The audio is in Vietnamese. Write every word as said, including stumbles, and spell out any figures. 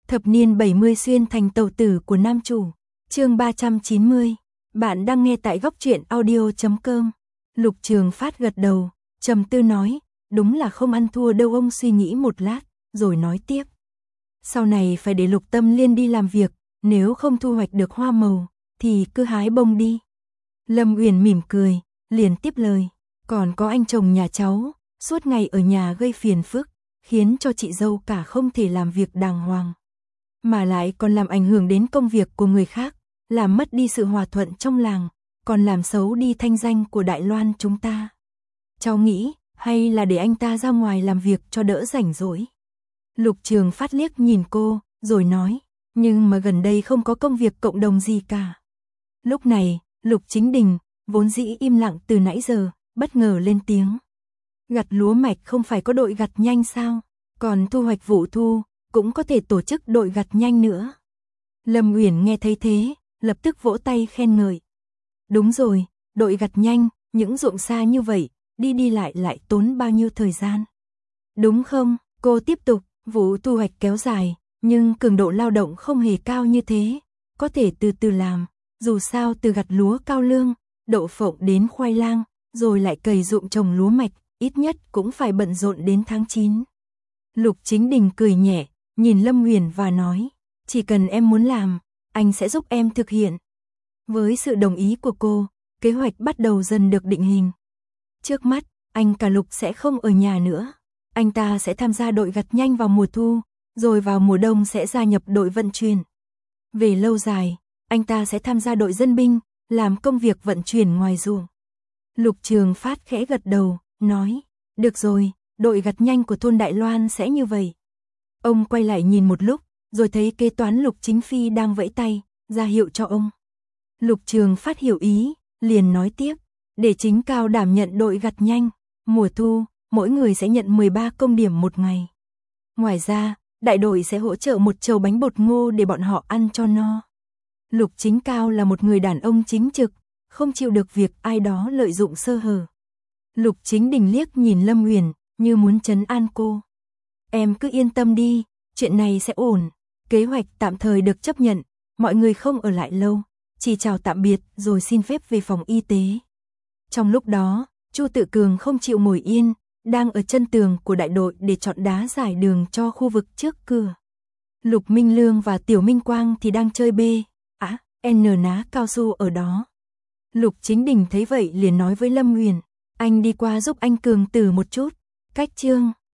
Thập niên bảy mươi xuyên thành tàu tử của nam chủ. Chương ba trăm chín mươi. Bạn đang nghe tại góc truyện audio chấm com. Lục Trường Phát gật đầu, trầm tư nói, đúng là không ăn thua đâu. Ông suy nghĩ một lát, rồi nói tiếp. Sau này phải để Lục Tâm Liên đi làm việc, nếu không thu hoạch được hoa màu, thì cứ hái bông đi. Lâm Uyển mỉm cười, liền tiếp lời, còn có anh chồng nhà cháu, suốt ngày ở nhà gây phiền phức, khiến cho chị dâu cả không thể làm việc đàng hoàng. Mà lại còn làm ảnh hưởng đến công việc của người khác, làm mất đi sự hòa thuận trong làng, còn làm xấu đi thanh danh của Đại Loan chúng ta. Cháu nghĩ, hay là để anh ta ra ngoài làm việc cho đỡ rảnh rỗi. Lục Trường Phát liếc nhìn cô, rồi nói, nhưng mà gần đây không có công việc cộng đồng gì cả. Lúc này, Lục Chính Đình, vốn dĩ im lặng từ nãy giờ, bất ngờ lên tiếng. Gặt lúa mạch không phải có đội gặt nhanh sao, còn thu hoạch vụ thu, cũng có thể tổ chức đội gặt nhanh nữa. Lâm Uyển nghe thấy thế, lập tức vỗ tay khen ngợi. Đúng rồi, đội gặt nhanh, những ruộng xa như vậy, đi đi lại lại tốn bao nhiêu thời gian. Đúng không, cô tiếp tục, vụ thu hoạch kéo dài, nhưng cường độ lao động không hề cao như thế, có thể từ từ làm, dù sao từ gặt lúa cao lương, đậu phộng đến khoai lang, rồi lại cày ruộng trồng lúa mạch, ít nhất cũng phải bận rộn đến tháng chín. Lục Chính Đình cười nhẹ, nhìn Lâm Uyển và nói, chỉ cần em muốn làm, anh sẽ giúp em thực hiện. Với sự đồng ý của cô, kế hoạch bắt đầu dần được định hình. Trước mắt, anh cả Lục sẽ không ở nhà nữa. Anh ta sẽ tham gia đội gặt nhanh vào mùa thu, rồi vào mùa đông sẽ gia nhập đội vận chuyển. Về lâu dài, anh ta sẽ tham gia đội dân binh, làm công việc vận chuyển ngoài ruộng. Lục Trường Phát khẽ gật đầu, nói, được rồi, đội gặt nhanh của thôn Đại Loan sẽ như vậy. Ông quay lại nhìn một lúc, rồi thấy kế toán Lục Chính Phi đang vẫy tay, ra hiệu cho ông. Lục Trường Phát hiểu ý, liền nói tiếp, để Chính Cao đảm nhận đội gặt nhanh, mùa thu, mỗi người sẽ nhận mười ba công điểm một ngày. Ngoài ra, đại đội sẽ hỗ trợ một chầu bánh bột ngô để bọn họ ăn cho no. Lục Chính Cao là một người đàn ông chính trực, không chịu được việc ai đó lợi dụng sơ hở. Lục Chính Đình liếc nhìn Lâm Uyển, như muốn trấn an cô. Em cứ yên tâm đi, chuyện này sẽ ổn. Kế hoạch tạm thời được chấp nhận, mọi người không ở lại lâu, chỉ chào tạm biệt rồi xin phép về phòng y tế. Trong lúc đó, Chu Tự Cường không chịu ngồi yên, đang ở chân tường của đại đội để chọn đá giải đường cho khu vực trước cửa. Lục Minh Lương và Tiểu Minh Quang thì đang chơi B, á, N ná cao su ở đó. Lục Chính Đình thấy vậy liền nói với Lâm Uyển, anh đi qua giúp anh Cường Tử một chút. Cách chương